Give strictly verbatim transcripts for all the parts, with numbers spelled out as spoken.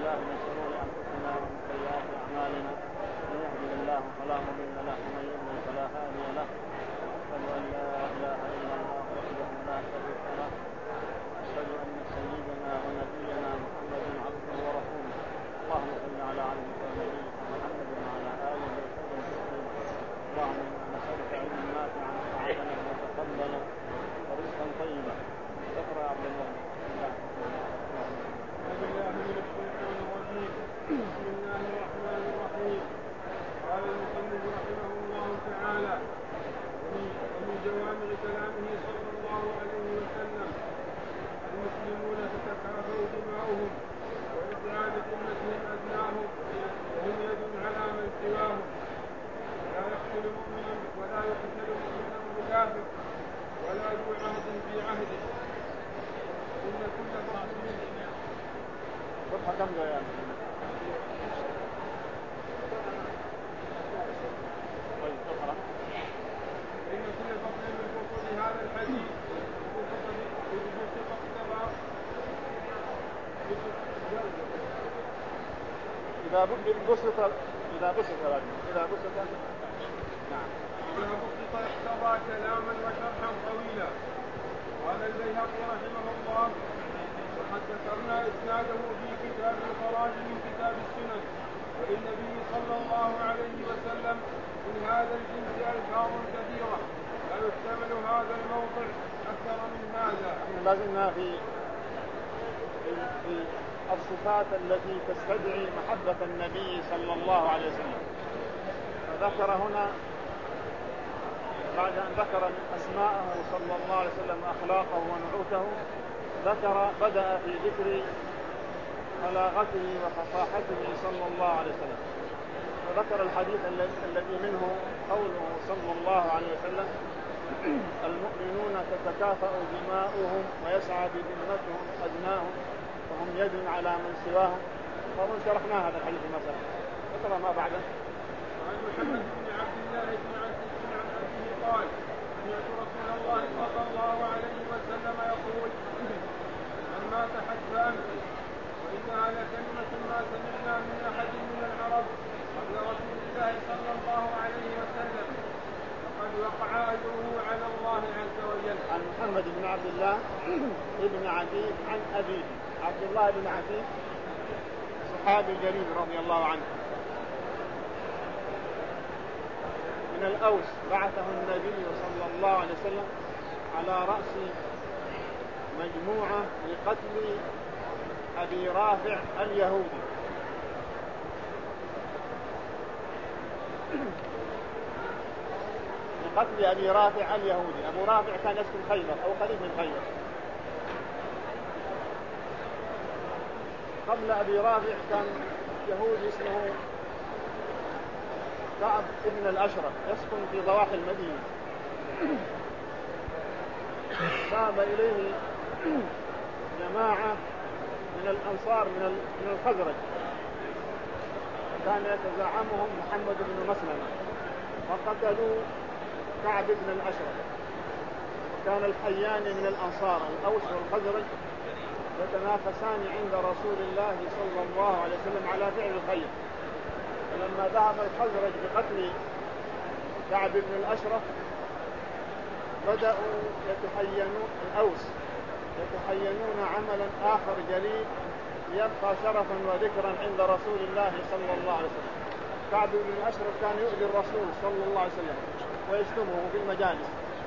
بالله من شرور أنفسنا ومن سيئات أعمالنا من يهده الله فلا مضل له ومن يضلل فلا هادي له أشهد أن لا إله إلا الله وحده لا شريك له أشهد أن سيدنا ونبينا محمد عبده ورسوله اللهم صل على عبدك ونبيك محمد وعلى آله وصحبه وسلم اللهم إنا نسألك علما نافعا وعملا متقبلا ورزقا طيبا. اقرأ عبد الله. بسم الله من الشيطان الرجيم. بسم الله الرحمن الرحيم. قال المصنف رحمه الله تعالى ومن جوامع كلامه صلى الله عليه وسلم: المسلمون تتكافأ دماؤهم وإسعاد أمتهم أدناهم وهم يد على من سواهم ولا يقتل مؤمنا ولا يقتل مؤمنا بكافر ولا ذو عهد في عهده إن كل فصل صفحة كم جاء يعني؟ طيب اقرأ. إن كل فصل من فصول هذا الحديث ببسط اقتضى إذا بسط إذا بسط إذا بسط نعم إذا بسط اقتضى كلاما وشرحا طويلا. قال البيهقي رحمه الله: وقد ذكرنا إسناده في كتاب الخراج من كتاب السنن. وللنبي صلى الله عليه وسلم من هذا الجنس ألفاظ كثيرة لا يحتمل هذا الموضع أكثر من هذا. لازلنا في في الصفات التي تستدعي محبة النبي صلى الله عليه وسلم. فذكر هنا بعد أن ذكر أسماءه صلى الله عليه وسلم أخلاقه ونعوته ذكر بدأ في ذكر بلاغته وفصاحته صلى الله عليه وسلم. وذكر الحديث الذي منه قوله صلى الله عليه وسلم: المؤمنون تتكافأ دماؤهم ويسعى بذمتهم أدناهم وهم يد على من سواهم. فمن شرحنا هذا الحديث مثلا ذكر ما بعده. عن محمد بن عبد الله بن عزيز بن عبده قال: سمعت رسول الله صلى الله عليه وسلم يقول: من مات حتف أنفه وإنها لكلمة ما سمعنا من أحد من العرب قبل رسول الله صلى الله عليه وسلم فقد وقع أجره على الله عز وجل. عن محمد بن عبد الله بن عزيز عن أبيه عبد الله بن عزيز صحابي جليل رضي الله عنه من الأوس، بعثه النبي صلى الله عليه وسلم على رأس مجموعة لقتل أبي رافع اليهودي. لقتل أبي رافع اليهودي. أبو رافع كان يسكن خيبر أو قريب من خيبر. قبل أبي رافع كان يهودي اسمه كعب ابن الأشرف يسكن في ضواحي المدينة. ذهب إليه جماعة من الأنصار من الخزرج كان يتزعمهم محمد بن مسلمة وقتلوا كعب ابن الأشرف. وكان الحيان من الأنصار الأوس والخزرج يتنافسان عند رسول الله صلى الله عليه وسلم على فعل الخير. فلما ذهب الخزرج بقتل كعب بن الأشرف بدأوا يتحينون الأوس يتحينون عملا آخر جليل يبقى شرفا وذكرا عند رسول الله صلى الله عليه وسلم. كعب بن الأشرف كان يؤذي الرسول صلى الله عليه وسلم ويشتمه في المجالس،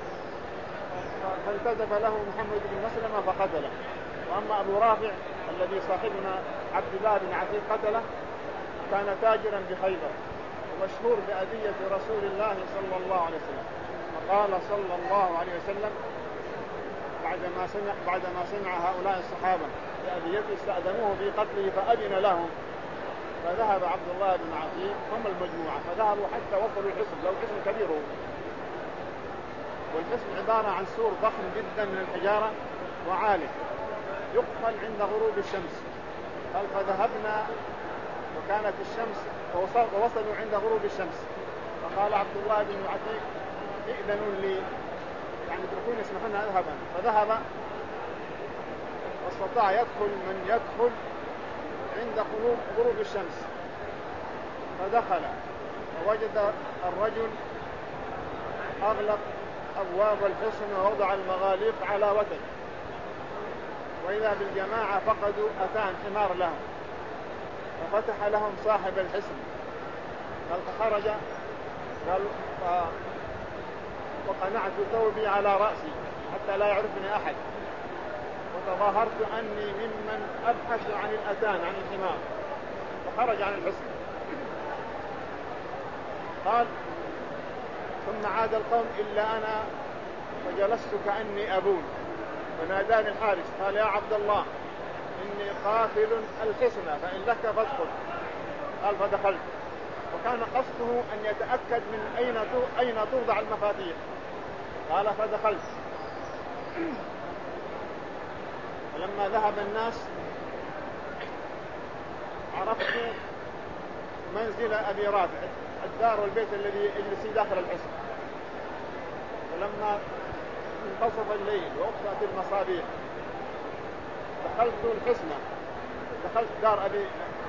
فانتدب له محمد بن مسلمة فقتله. وأما أبو رافع الذي صاحبنا عبد الله بن عتيق قتله كان تاجرا بخيبر ومشهور بأذية رسول الله صلى الله عليه وسلم. فقال صلى الله عليه وسلم بعدما سمع, بعدما سمع هؤلاء الصحابة بأذيته استأذنوه في قتله فأذن لهم. فذهب عبد الله بن عتيق هم المجموعة فذهبوا حتى وصلوا الحصن، لو حصن كبير هو، والحصن عبارة عن سور ضخم جدا من الحجارة وعالي يقفل عند غروب الشمس. قال فذهبنا وكانت الشمس ووصلوا عند غروب الشمس. فقال عبد الله بن عتيق ائذنوا لي يعني تركون يسمحون أذهبا. فذهب واستطاع يدخل من يدخل عند غروب الشمس، فدخل فوجد الرجل أغلق أبواب الحصن ووضع المغاليق على وتد، وإذا بالجماعة فقدوا أتان حمار لهم، ففتح لهم صاحب الحصن، قال فخرج قال وقنعت ثوبي على رأسي حتى لا يعرفني أحد، وتظاهرت أني ممن أبحث عن الأتان عن الحمار، فخرج عن الحصن. قال ثم عاد القوم إلا أنا فجلست كأني أبول، فناداني الحارس قال يا عبد الله إني قافل الحصن فإن لك فادخل. قال فدخلت، وكان قصده أن يتأكد من أين أين توضع المفاتيح. قال فدخلت، ولما ذهب الناس عرفت منزل أبي رافع، الدار والبيت الذي يجلس داخل الحصن. ولما انتصف الليل وأطفأت المصابيح دخلت الحصن، دخلت دار أبي.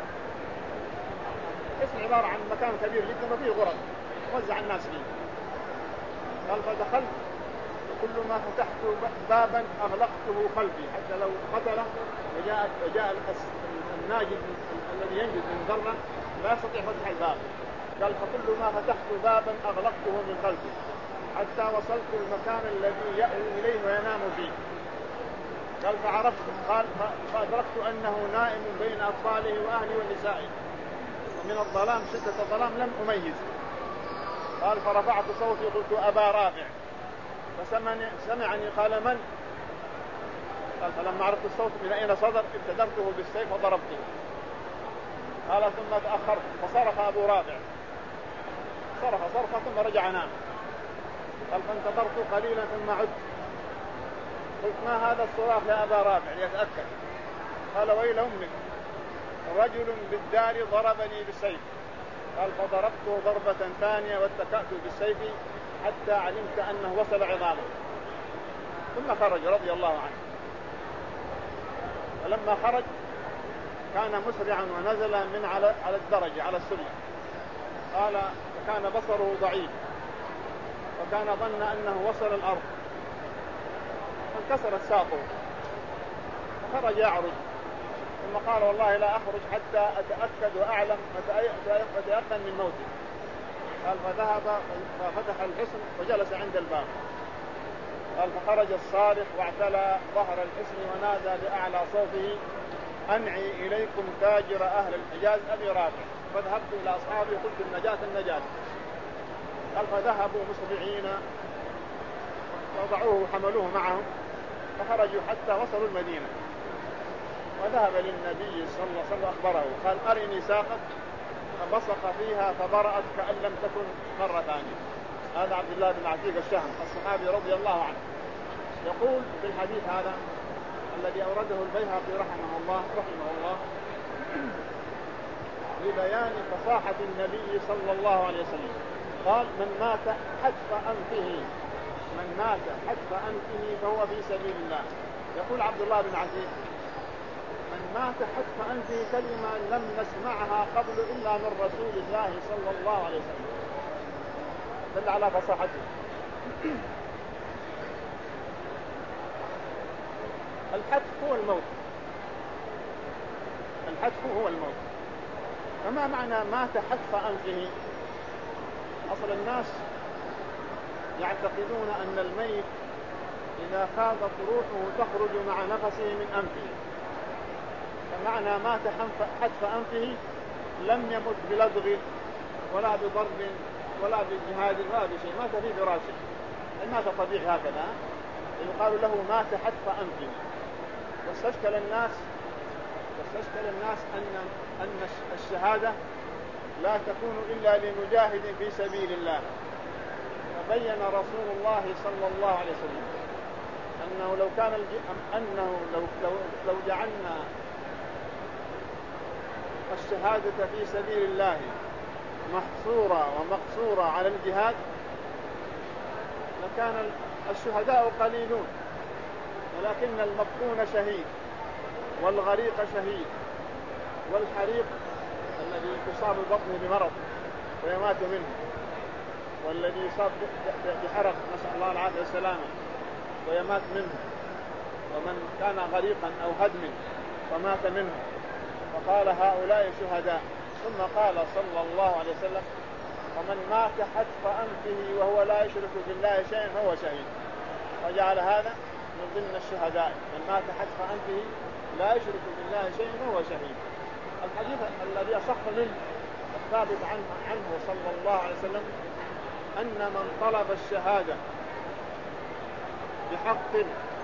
الحصن عبارة عن مكان كبير جدا وفيه غرف وزع الناس فيه. قال فدخلت كل ما فتحت بابا أغلقته خلفي حتى لو قتله وجاء, وجاء الناجد الذي ينجد من ذرة لا يستطيع فتح الباب. قال فكل ما فتحت بابا أغلقته من خلفي حتى وصلت المكان الذي يأوي إليه وينام فيه. قال فعرفت قال فأدركت أنه نائم بين أطفاله وأهله ونسائه، ومن الظلام شدة الظلام لم أميز. قال فرفعت صوتي قلت أبا رافع، فسمعني قال من؟ قال فلما عرفت الصوت من أين صدر ابتدرته بالسيف وضربته. قال ثم تأخرت فصرخ أبو رافع، صرخ صرخة ثم رجع نام. قال فانتظرت قليلا ثم عدت، قلت ما هذا الصراخ يا أبا رافع ليتأكد. قال ويل أمك رجل بالدار ضربني بالسيف. قال فضربته ضربة ثانية واتكأت بالسيف حتى علمت أنه وصل عظامه، ثم خرج رضي الله عنه. فلما خرج كان مسرعا ونزل من على على الدرجة على السلم. قال كان بصره ضعيف وكان ظن أنه وصل الأرض، فانكسرت ساقه فخرج يعرج، ثم قال والله لا أخرج حتى أتأكد وأعلم وأتيقن من موته. قال فذهب ففتح الحصن وجلس عند الباب. قال فخرج الصارخ واعتلى ظهر الحصن ونادى بأعلى صوته أنعي إليكم تاجر أهل الحجاز أبي رافع. فذهبت إلى أصحابي قلت النجاة النجاة. قال فذهبوا مسرعين وضعوه وحملوه معهم فخرجوا حتى وصلوا المدينة، وذهب للنبي صلى الله عليه وسلم أخبره قال أرني ساقك، فبصق فيها فبرأت كأن لم تكن مرة ثانية. هذا عبد الله بن عتيق الشهم الصحابي رضي الله عنه يقول في الحديث هذا الذي أورده البيهقي رحمه الله رحمه الله لبيان فصاحة النبي صلى الله عليه وسلم. قال من مات حتف أنفه، من مات حتف أنفه فهو في سبيل الله. يقول عبد الله بن عتيق من مات حتف أنفه كلمة لم نسمعها قبل إلا من رسول الله صلى الله عليه وسلم، دل على فصاحته. الحتف هو الموت، الحتف هو الموت. فما معنى مات حتف أنفه؟ أصل الناس يعتقدون أن الميت إذا خاضت روحه تخرج مع نفسه من أنفه، فمعنى مات حتف أنفه لم يمت بلدغ ولا بضرب ولا بجهاد ولا بشيء، مات في فراشه. المات طبيعي هكذا يقال له مات حتف أنفه. واستشكل الناس واستشكل الناس أن أن الشهادة لا تكون إلا لمجاهد في سبيل الله. فبين رسول الله صلى الله عليه وسلم أنه لو كان الج... أنه لو لو, لو جعلنا الشهادة في سبيل الله محصورة ومقصورة على الجهاد لكان الشهداء قليلون، ولكن المبطون شهيد والغريق شهيد والحريق الذي يصاب البطن بمرض ويمات منه، والذي يصاب بحرق نسأل الله العافية والسلامة ويمات منه، ومن كان غريقا أو هدم ومات منه، وقال هؤلاء شهداء. ثم قال صلى الله عليه وسلم ومن مات حتف أنفه وهو لا يشرك بالله شيئا فهو شهيد، وجعل هذا من ضمن الشهداء، من مات حتف أنفه لا يشرك بالله شيئا فهو شهيد. الحديث الذي أصح منه الثابت عنه, عنه صلى الله عليه وسلم أن من طلب الشهادة بحق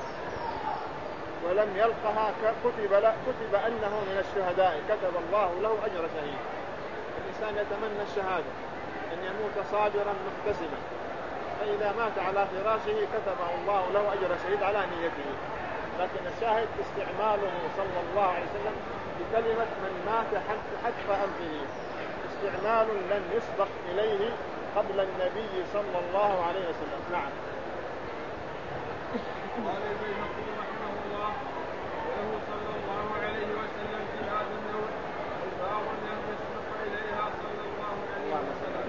ولم يلقها كتب, كتب أنه من الشهداء، كتب الله له أجر شهيد. الإنسان يتمنى الشهادة أن يموت صابرا محتسبا، فإذا مات على فراشه كتب الله له أجر شهيد على نيته. لكن الشاهد استعماله صلى الله عليه وسلم بكلمة من مات حتف أنفه، استعمال لم يسبق إليه قبل النبي صلى الله عليه وسلم. نعم. قال البيهقي رحمه الله وله صلى الله عليه وسلم في هذا النوع ألفاظ لم يسبق إليها صلى الله عليه وسلم.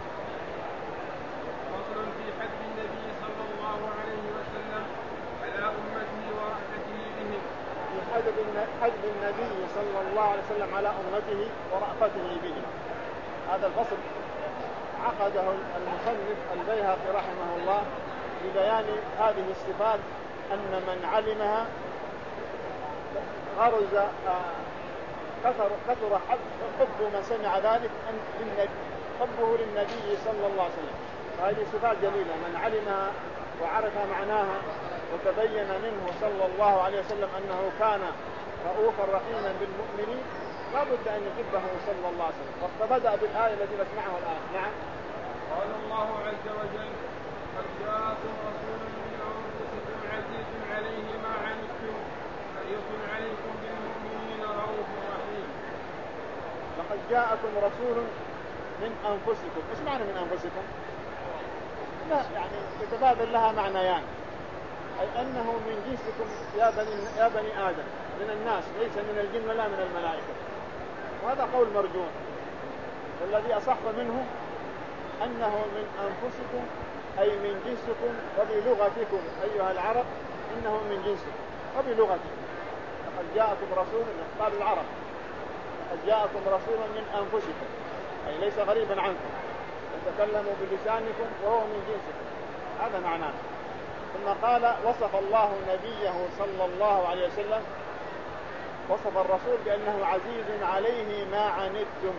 فصل في حد النبي صلى الله عليه وسلم على أمته ورأفته بهم. في حد النبي صلى الله عليه وسلم على أمته ورأفته بهم. هذا الفصل عقده المصنف البيهقي رحمه الله ببيان هذه الصفات، أن من علمها غرز كثر, كثر حب من سمع ذلك حبه للنبي صلى الله عليه وسلم. هذه صفات جليلة، من علمها وعرف معناها وتبين منه صلى الله عليه وسلم أنه كان رؤوفا رحيما بالمؤمنين لا بد أن يحبه صلى الله عليه وسلم. فبدأ بالآية التي نسمعها الآن. نعم. قال الله عز وجل قد جاءكم رسول من أنفسكم عزيز عليه ما عنتم حريص عليكم بالمؤمنين رؤوف رحيم. لقد جاءكم رسول من أنفسكم. إيش معنى من أنفسكم؟ لا يعني يتبادل لها معنيان، أي أنه من جنسكم يا بني, يا بني آدم، من الناس ليس من الجن ولا من الملائكة، وهذا قول مرجون. والذي أصح منه أنه من أنفسكم أي من جنسكم، وبلغتكم أيها العرب إنه من جنسكم وبلغتكم. لقد جاءكم رسول من أخطار العرب، لقد جاءكم رسول من أنفسكم أي ليس غريبا عنكم، يتكلم بلسانكم وهو من جنسكم، هذا معناه. ثم قال وصف الله نبيه صلى الله عليه وسلم، وصف الرسول بأنه عزيز عليه ما عنتم،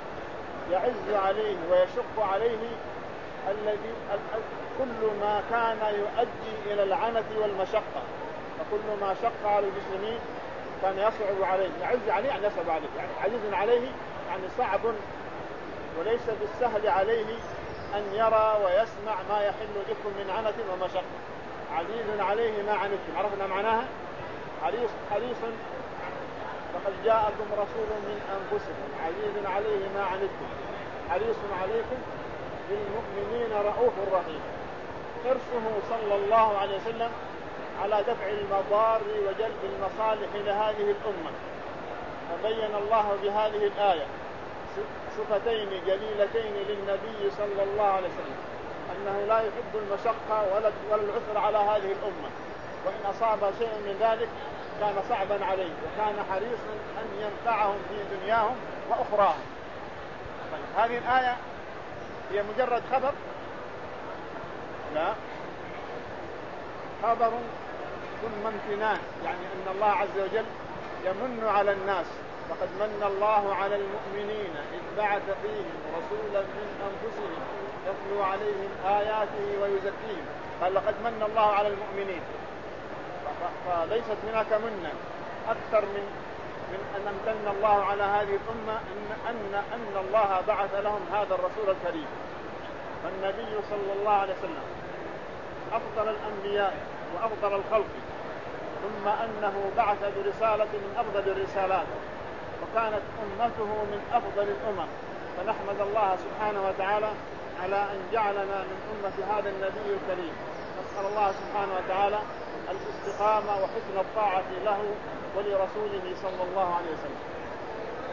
يعز عليه ويشق عليه الذي كل ما كان يؤدي إلى العنة والمشقة، فكل ما شق على المسلمين كان يصعب عليه، يعز عليه يعني يصعب عليه، يعني عزيز عليه يعني صعب وليس بالسهل عليه أن يرى ويسمع ما يحل بكم من عنة ومشقة. عزيز عليه ما عنتم، عرفنا معناها. حريص حريص فقد جاءكم رسول من أنفسكم عزيز عليه ما عنتم حريص عليكم بالمؤمنين رؤوف رحيم. حرصه صلى الله عليه وسلم على دفع المضار وجلب المصالح لهذه الأمة، فبين الله بهذه الآية صفتين جليلتين للنبي صلى الله عليه وسلم، أنه لا يحب المشقة ولا العسر على هذه الأمة، وإن أصاب شيء من ذلك كان صعبا عليه، وكان حريصا أن ينفعهم في دنياهم وأخراهم. هذه الآية هي مجرد خبر؟ لا، خبر ثم امتنان، يعني أن الله عز وجل يمن على الناس. لقد من الله على المؤمنين إذ بعث فيهم رسولا من أنفسهم يتلو عليهم آياته ويزكيهم. قال لقد من الله على المؤمنين، فليست هناك منة أكثر من من أن امتن الله على هذه الأمة أن, أن, أن الله بعث لهم هذا الرسول الكريم. فالنبي صلى الله عليه وسلم أفضل الأنبياء وأفضل الخلق، ثم أنه بعث برسالة من أفضل الرسالات، وكانت أمته من أفضل الأمم. فنحمد الله سبحانه وتعالى على أن جعلنا من أمة هذا النبي الكريم. نسأل الله سبحانه وتعالى الاستقامة وحسن الطاعة له ولرسوله صلى الله عليه وسلم.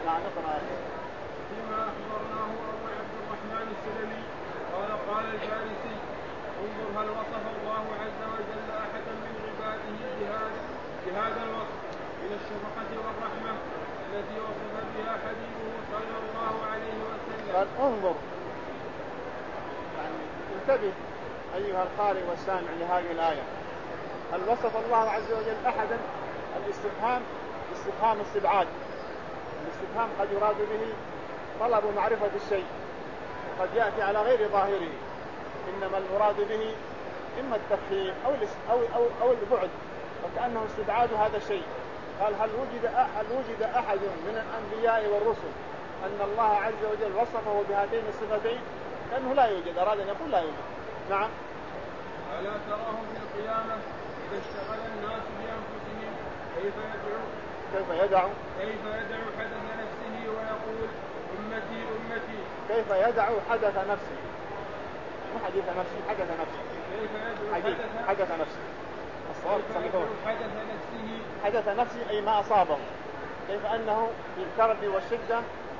نعم نقرأ. فيما أخبرناه أبو عبد الرحمن السلمي قال قال الفارسي انظر هل وصف الله عز وجل أحدا من عباده بهذا بهذا الوصف من الشفقة والرحمة التي وصف بها حبيبه صلى الله عليه وسلم. قال انظر، يعني انتبه أيها القارئ والسامع لهذه الآية. هل وصف الله عز وجل أحدا؟ الاستفهام استفهام استبعاد. الاستفهام قد يراد به طلب معرفة الشيء وقد يأتي على غير ظاهره، إنما المراد به إما التفخيم أو أو أو أو البعد، وكأنه استبعاد هذا الشيء. قال هل وجد هل وجد أحد من الأنبياء والرسل أن الله عز وجل وصفه بهاتين الصفتين؟ لأنه لا يوجد، أراد أن يقول لا يوجد. نعم. ألا تراه في القيامة إذا اشتغل الناس بأنفسهم كيف يدعو كيف يدعو كيف يدعو حدث نفسه ويقول أمتي أمتي. كيف يدعو حدث نفسه، مو حديث نفسه، حدث نفسه. كيف يدعو حديث حدث نفسه. الصواب صحيحون. حدث نفسه حدث نفسه أي ما أصابه، كيف أنه في الكرب والشدة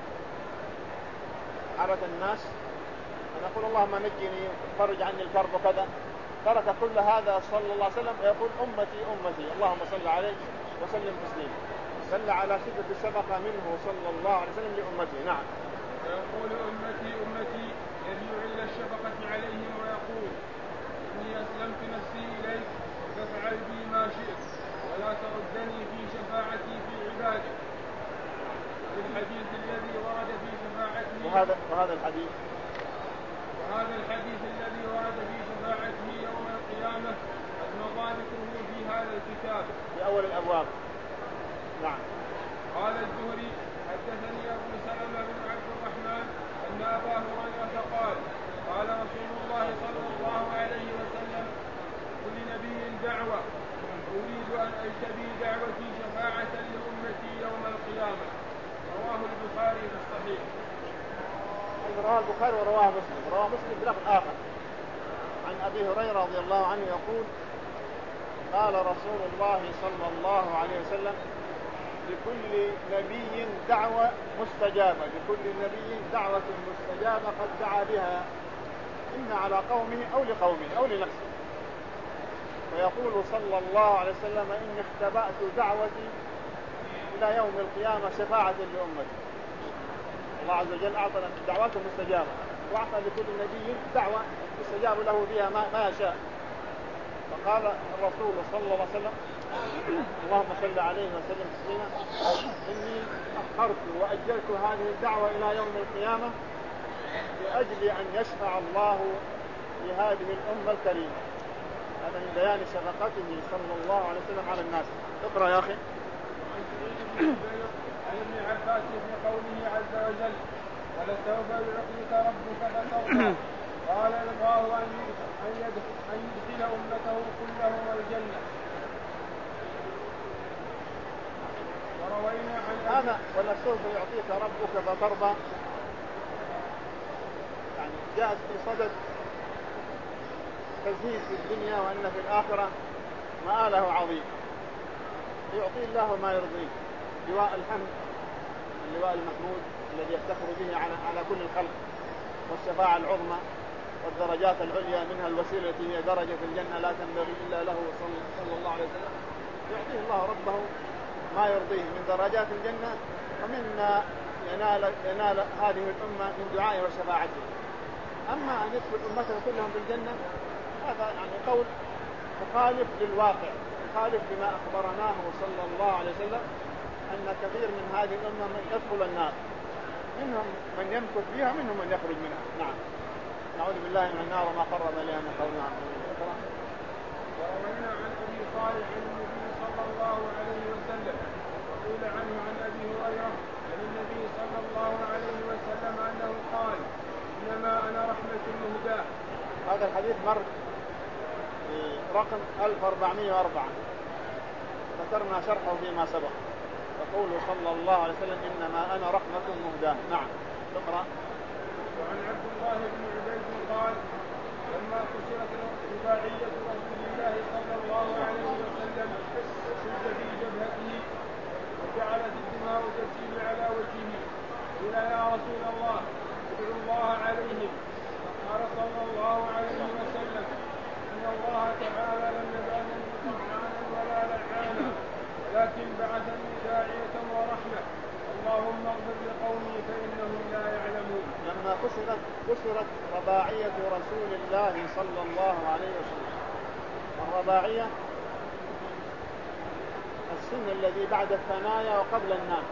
عرف الناس ونقول اللهم نجني فرج عني الكرب وكذا، ترك كل هذا صلى الله عليه وسلم ويقول أمتي أمتي اللهم صل عليه وسلم تسليما. دل على شدة الشفقة منه صلى الله عليه وسلم لأمته. نعم. ويقول أمتي أمتي يدعو إلى الشفقة عليهم ويقول إني أسلمت نفسي إليك فافعل بي ما شئت ولا تردني في شفاعتي في عبادك. في الحديث الذي ورد في شفاعته وهذا وهذا الحديث وهذا الحديث الذي ورد في شفاعته يوم القيامة قد مضى ذكره في هذا الكتاب في أول الأبواب. نعم. قال الزهري حدثني أبو سلمة بن عبد الرحمن أن أبا هريرة قال قال رسول الله صلى الله عليه وسلم كل نبي دعوة أريد أن أجتبي دعوتي شفاعة لأمتي يوم القيامة. رواه البخاري في الصحيح. رواه البخاري ورواه مسلم. رواه مسلم بلفظ آخر عن أبي هريرة رضي الله عنه يقول قال رسول الله صلى الله عليه وسلم لكل نبي دعوة مستجابة لكل نبي دعوة مستجابة قد دعا بها إما على قومه أو لقومه أو لنفسه. ويقول صلى الله عليه وسلم إني اختبأت دعوتي إلى يوم القيامة شفاعة لأمتي. الله عز وجل أعطى دعواته مستجابة وأعطى لكل نبي دعوة يستجاب له فيها ما, ما يشاء. فقال الرسول صلى الله عليه وسلم اللهم صل عليه وسلم تسليما إني أخرت وأجلت هذه الدعوة إلى يوم القيامة لأجل أن يشفع الله لهذه الأمة الكريمة. هذا من بيان شفقته صلى الله عليه وسلم على الناس. اقرأ يا أخي. عن ابن عباس في قوله عز وجل ولسوف يعطيك ربك فترضى قال الله أن يدخل أمته كلهم الجنة. وروينا عن هذا ولسوف يعطيك ربك فترضى يعني جاءت في صدد تزهيد في الدنيا وأن في الآخرة مآله عظيم. يعطي الله ما يرضيه لواء الحمد اللواء المحمود الذي يفتخر به على على كل الخلق والشفاعة العظمى والدرجات العليا منها الوسيلة التي هي درجة الجنة لا تنبغي إلا له صلى الله عليه وسلم. يعطيه الله ربه ما يرضيه من درجات الجنة ومما ينال, ينال هذه الأمة من دعائه وشفاعته. أما أن يدخل أمته كلهم بالجنة هذا يعني قول مخالف للواقع مخالف بما أخبرناه صلى الله عليه وسلم أن كثير من هذه الأمة من يدخل النار منهم من يمكث فيها منهم من يخرج منها. نعم. نعوذ بالله من النار وما قرب إليها من قول عنه. وروينا عن أبي صالح عن النبي صلى الله عليه وسلم وقيل عنه عن أبي هريرة عن النبي صلى الله عليه وسلم أنه قال إنما أنا رحمة مهداة. هذا الحديث مر في رقم ألف وأربعمائة وأربعة ذكرنا شرحه فيما سبق. يقول صلى الله عليه وسلم إنما أنا رحمة مهداة. نعم. تقرأ. وعن عبد الله بن عبيد قال لما كسرت رباعية رسول الله صلى الله عليه وسلم شد في جبهته وجعلت الدماء تسيل على وجهه. قيل يا رسول الله ادعو الله عليهم. فقال صلى الله عليه وسلم إن الله تعالى لم يبعثني طمعانا ولا لعانا ولكن بعثني داعية ورحمة. اللهم اغفر لقومي فإنهم لا يعلمون. لما كسرت كسرت رباعية رسول الله صلى الله عليه وسلم. الرباعية السن الذي بعد الثنايا وقبل النام.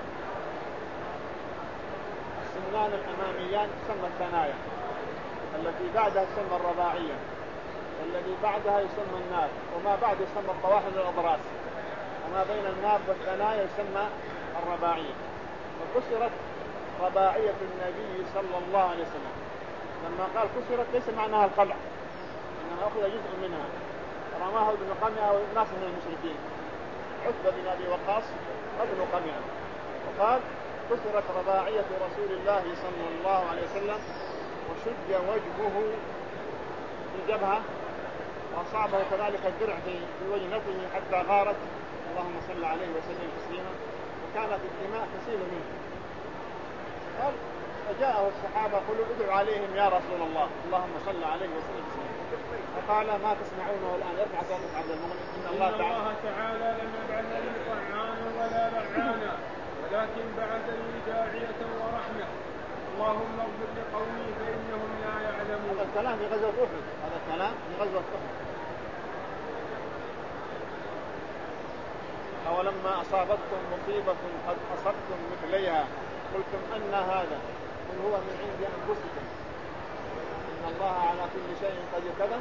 السنان الأماميان تسمى الثنايا، التي بعدها تسمى الرباعية، والذي بعدها يسمى الناب، وما بعد يسمى الطواحن الأضراس، وما بين الناب والثنايا يسمى الرباعية. فكسرت رباعية النبي صلى الله عليه وسلم. لما قال كسرت ليس معناها الخلع، إنما أخذ جزء منها رماه ابن قمعة والناس من المشركين، عتبة بن أبي وقاص ابن قمعة، وقال كسرت رباعية رسول الله صلى الله عليه وسلم وشج وجهه في الجبهة وأصابه كذلك الدرع في وجنته حتى غارت. اللهم صل عليه وسلم تسليما. وكانت الدماء تسيل منه. قال فجاءه الصحابة قالوا ادعوا عليهم يا رسول الله. اللهم صل عليه وسلم تسليما. فقال ما تسمعونه الآن؟ ارفع صوتك عبد المغني. إن الله تعالى, الله تعالى لم يبعثني طمعانا ولا لعانا ولكن بعثني داعية ورحمة. اللهم اغفر لقومي فإنهم لا يعلمون. هذا الكلام في غزوة أحد. هذا الكلام في غزوة أحد. أولما أصابتكم مصيبة قد أصبتم مثليها قلتم أن هذا؟ قل هو من عند أنفسكم إن الله على كل شيء قدير. كذا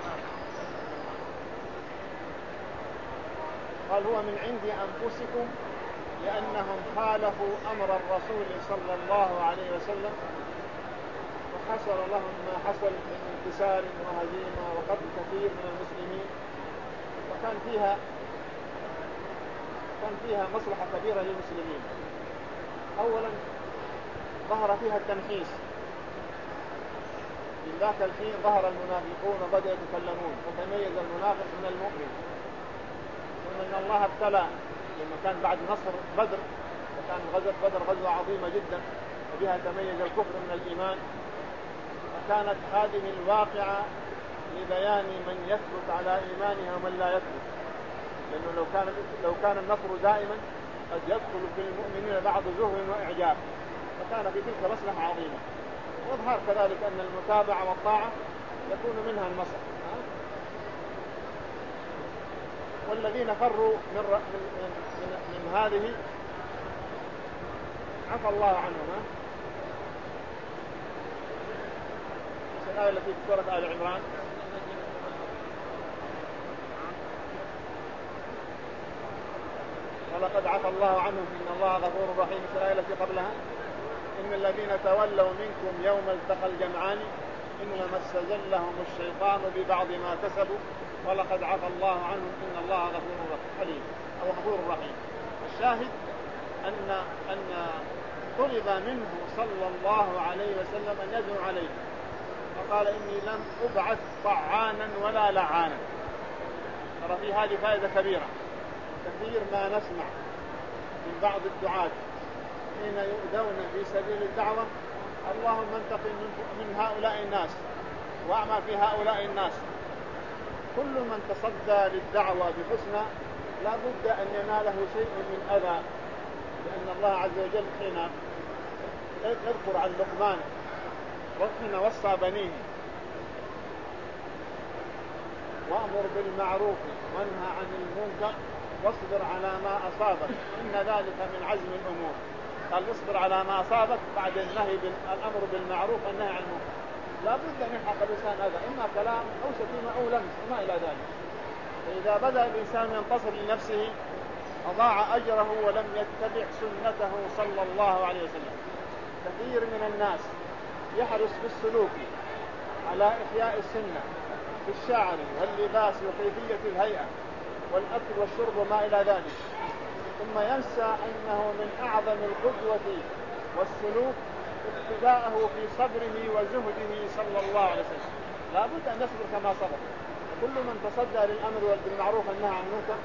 قال هو من عند أنفسكم لأنهم خالفوا أمر الرسول صلى الله عليه وسلم وحصل لهم ما حصل من انكسار وهزيمة وقتل كثير من المسلمين. وكان فيها كان فيها مصلحة كبيرة للمسلمين. أولا ظهر فيها التمحيص. من ذاك الحين ظهر المنافقون وبدأوا يتكلمون فتميز المنافق من المؤمن. ثم ان الله ابتلى لما كان بعد نصر بدر، وكان غزوة بدر غزوة عظيمة جدا وبها تميز الكفر من الإيمان. فكانت هذه الواقعة لبيان من يثبت على إيمانها ومن لا يثبت، لأنه لو كان لو كان النصر دائما قد يدخل في المؤمنين بعض زهو وإعجاب، فكان في تلك مصلحة عظيمة. واظهر كذلك أن المتابعة والطاعة يكون منها النصر. والذين فروا من, من, من, من هذه عفى الله عنهم. الآية التي في سورة آل عمران ولقد عفى الله عنهم إن الله غفور رحيم. الآية التي قبلها إن الذين تولوا منكم يوم التقى الجمعان إنما استزلهم الشيطان ببعض ما كسبوا ولقد عفى الله عنهم إن الله غفور حليم أو غفور رحيم. الشاهد أن أن طلب منه صلى الله عليه وسلم أن يدعو عليه، فقال إني لم أبعث طعانا ولا لعانا. ترى في هذه فائدة كبيرة. كثير ما نسمع من بعض الدعاة حين يؤذون في سبيل الدعوة اللهم انتقم من هؤلاء الناس واعمل في هؤلاء الناس. كل من تصدى للدعوة بحسنى لا بد أن يناله شيء من أذى، لأن الله عز وجل حين يذكر عن لقمان وحين وصى بنيه وأمر بالمعروف وانهى عن المنكر واصبر على ما أصابك إن ذلك من عزم الأمور. قال اصبر على ما أصابك بعد النهي بالأمر بالمعروف والنهي عن المنكر. لا بد أن يلحق الإنسان هذا، إما كلام أو شتيمة أو لمس وما إلى ذلك. فإذا بدأ الإنسان ينتصر لنفسه أضاع أجره ولم يتبع سنته صلى الله عليه وسلم. كثير من الناس يحرص بالسلوك على إحياء السنة في الشعر واللباس وكيفية الهيئة والأكل والشرب وما إلى ذلك، ثم ينسى أنه من أعظم القدوة والسلوك ابتداءه في صبره وزهده صلى الله عليه وسلم. لا بد أن نصبر كما صبر. كل من تصدى للأمر بالمعروف والنهي عن المنكر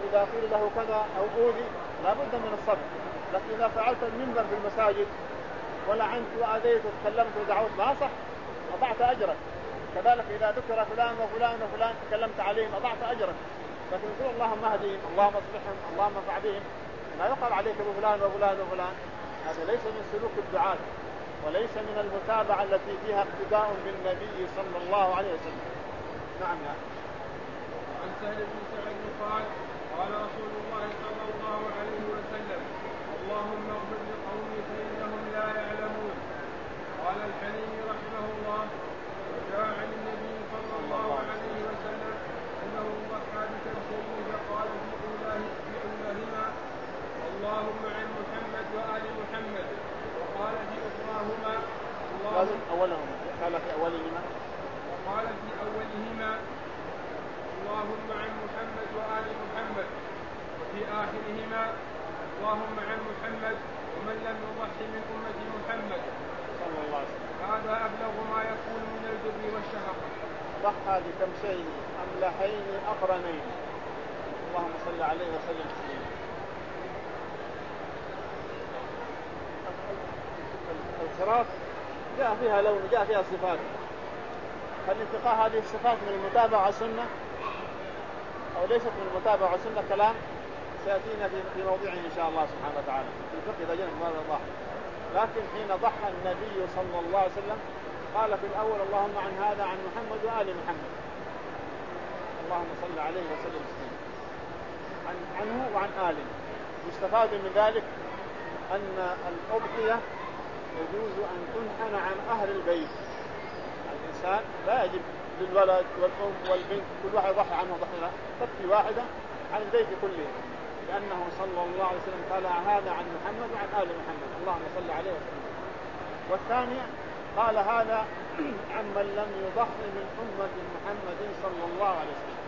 إذا قيل له كذا أو أوذي لا بد من الصبر. لكن إذا فعلت المنبر في المساجد ولعنت وأذيت وتكلمت ودعوت ما صح، أضعت أجرك. كذلك إذا ذكر فلان وفلان وفلان تكلمت عليهم أضعت أجرك. لكن تقول اللهم اهدهم، اللهم اصلحهم، اللهم انفع بهم، لا يقال عليك بفلان وفلان وفلان. هذا ليس من سلوك الدعاة، وليس من المتابعة التي فيها اقتداء بالنبي صلى الله عليه وسلم. نعم. عن سهل بن سعد قال قال رسول الله صلى الله عليه وسلم اللهم اغفر لقومي فإنهم لا يعلمون. قال الحليمي رحمه الله وجاء عن النبي صلى الله عليه وسلم أنه ضحى بكبشين فقال في أولهما اللهم عن محمد وآل محمد، وقال في أخراهما لازم أولهما قال في أولهما وقال في أولهما اللهم عن محمد وآل محمد، وفي آخرهما اللهم عن محمد ومن لم يضحي من أمة محمد صلى الله عليه وسلم. هذا أبلغ ما يكون من البر والشفقة. ضحى بكبشين أملحين أقرنين. اللهم صل عليه وسلم تسليما. الصراط جاء فيها لون، جاء فيها صفات. هل انتقاء هذه الصفات من المتابعة السنة أو ليست من المتابعة السنة؟ كلام سيأتينا في موضعه إن شاء الله سبحانه وتعالى في الفقه إذا جاء هذا الضحى. لكن حين ضحى النبي صلى الله عليه وسلم قال في الأول اللهم عن هذا عن محمد وآل محمد، اللهم صل عليه وسلم عن عنه وعن آله. يستفاد من ذلك أن الأضحية يجوز أن تنحن عن أهل البيت. الإنسان لا يجب للولد والأم والبنت كل واحد يضحي عنه ضحية، تكفي واحدة عن البيت كله، لأنه صلى الله عليه وسلم قال هذا عن محمد وعن آل محمد، اللهم صل عليه وسلم. والثانية قال هذا عمن لم يضحي من أمة محمد صلى الله عليه وسلم.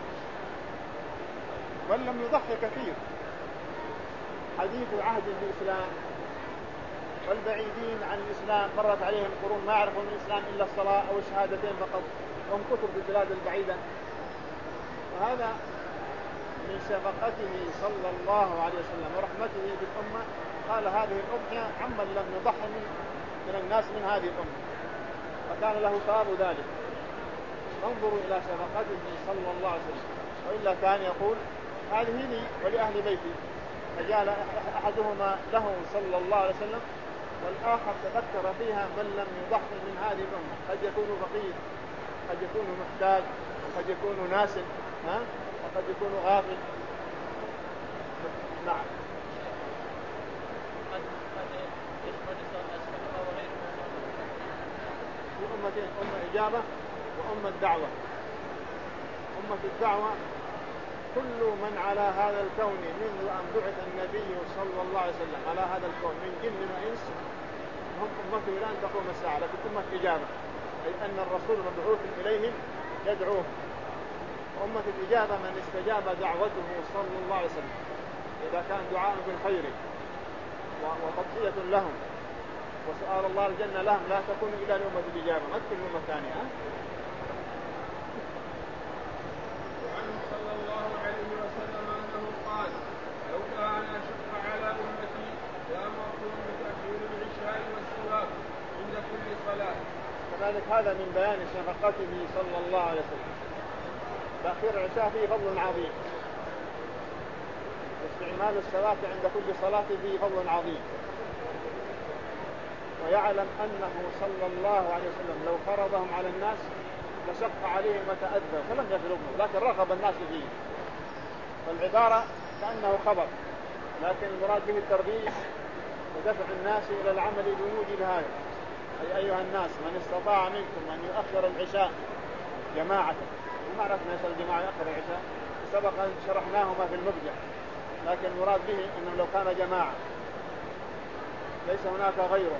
بل لم يضحي كثير، حديث عهد بالإسلام والبعيدين عن الإسلام مرت عليهم قرون ما يعرفون الإسلام إلا الصلاة أو الشهادتين فقط، وهم كثر في البلاد البعيدة. وهذا من شفقته صلى الله عليه وسلم ورحمته بالأمة قال هذه الأضحية عمن لم يضحي من, من الناس من هذه الأمة، فكان له ثواب ذلك. انظروا إلى شفقته صلى الله عليه وسلم. وإلا كان يقول هذه لي ولأهل بيتي، فجعل أحدهما له صلى الله عليه وسلم، والآخر تذكر فيها من لم يضحي من هذه الأمة. قد يكون فقير، قد يكون محتاج، قد يكون ناسٍ، ها؟ وقد يكون غافل. نعم. في أمتين، أمة إجابة وأمة دعوة. أمة الدعوة كل من على هذا الكون منذ أن بعث النبي صلى الله عليه وسلم على هذا الكون من جن وإنس هم أمته إلى أن تقوم الساعة، لكن أمة إجابة أي أن الرسول مبعوث إليهم يدعوه. أمة الإجابة من استجاب دعوته صلى الله عليه وسلم، إذا كان دعاء بالخير وتضحية لهم وسؤال الله الجنة لهم لا تكون إلا لأمة الإجابة، ما تكون أمة ثانية. وعنه صلى الله عليه وسلم أنه قال لو كان أشق على أمتي لأمرتهم بتأخير العشاء والسواك عند كل صلاة. كذلك هذا من بيان شفقته صلى الله عليه وسلم. تأخير العشاء فيه فضل عظيم، واستعمال السواك عند كل صلاة فيه فضل عظيم. ويعلم أنه صلى الله عليه وسلم لو فرضهم على الناس لشق عليهم وتأذى فلم يبلغوا، لكن رغب الناس فيه. فالعبارة كأنه خبر، لكن المراد به الترغيب ودفع الناس إلى العمل بموجب هذا. أي أيها الناس من استطاع منكم أن يؤخر العشاء جماعة. وما عرفنا يسأل الجماعة يؤخر العشاء، سبق أن شرحناهما في المبدع، لكن المراد به أنه لو كان جماعة ليس هناك غيره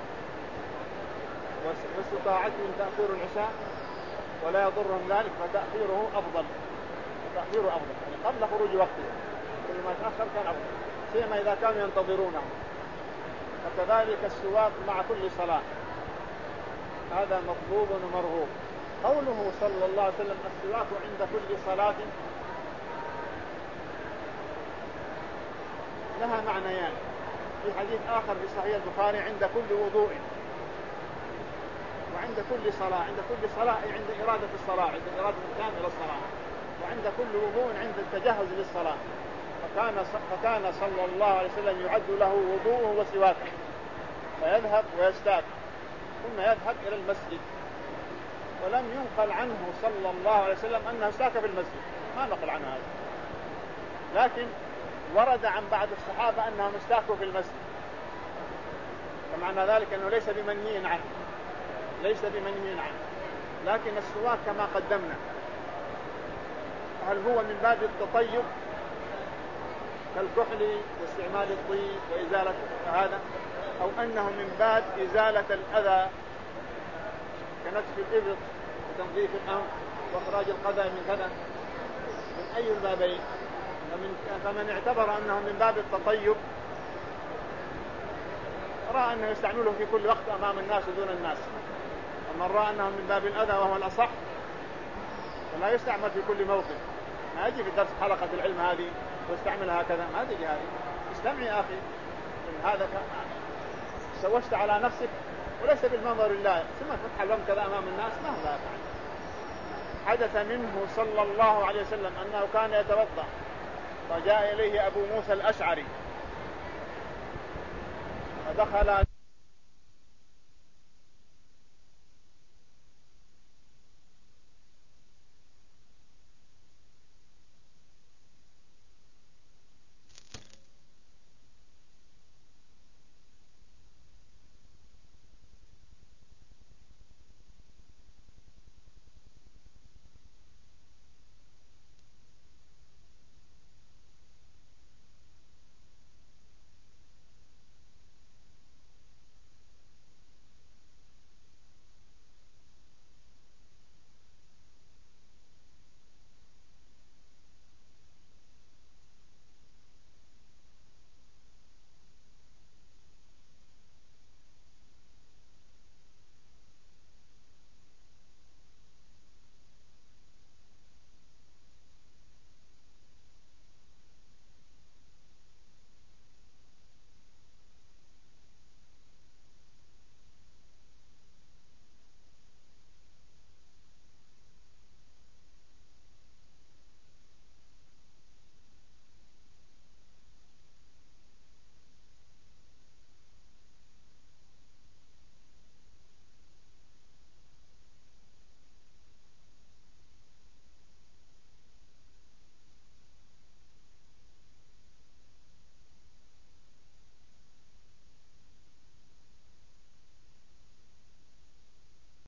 واستطاعتهم تأخير العشاء ولا يضرهم ذلك فتأخيره أفضل، تأخيره أفضل يعني قبل خروج وقته، كل ما تأخر كان أفضل، سيما إذا كانوا ينتظرونه. وكذلك السواك مع كل صلاة هذا مطلوب ومرغوب. قوله صلى الله عليه وسلم السواك عند كل صلاة لها معنيان. في حديث آخر في صحيح البخاري: عند كل وضوء وعند كل صلاة. عند كل صلاة أي عند إرادة الصلاة، عند إرادة القيام إلى الصلاة. وعند كل وضوء عند التجهز للصلاة. فكان فكان صلى الله عليه وسلم يعد له وضوءه وسواكه، فيذهب ويستاك ثم يذهب إلى المسجد. ولم ينقل عنه صلى الله عليه وسلم أنه استاك في المسجد، ما نقل عنه هذا، لكن ورد عن بعض الصحابة أنهم استاكوا في المسجد، فمعنى ذلك أنه ليس بمنهي عنه، ليس بمنهي عنه. لكن السواك كما قدمنا، هل هو من باب التطيب كالكحل واستعمال الطيب وإزالة هذا، أو أنه من باب إزالة الأذى كنتف الإبط وتنظيف الأنف وإخراج القذى من كذا؟ من أي البابين؟ فمن اعتبر أنه من باب التطيب رأى أنه يستعمله في كل وقت أمام الناس ودون الناس، ومن رأى أنه من باب الأذى وهو الأصح فلا يستعمل في كل موطن. ما يجي في درس حلقة العلم هذه واستعملها هكذا، ما تجي هذه. استمعي يا أخي، هذا سوشت على نفسك وليس بالمنظر الله، ثم تتحلم كذا أمام الناس، ما هو ذا. حدث منه صلى الله عليه وسلم أنه كان يتوضأ فجاء إليه أبو موسى الأشعري فدخل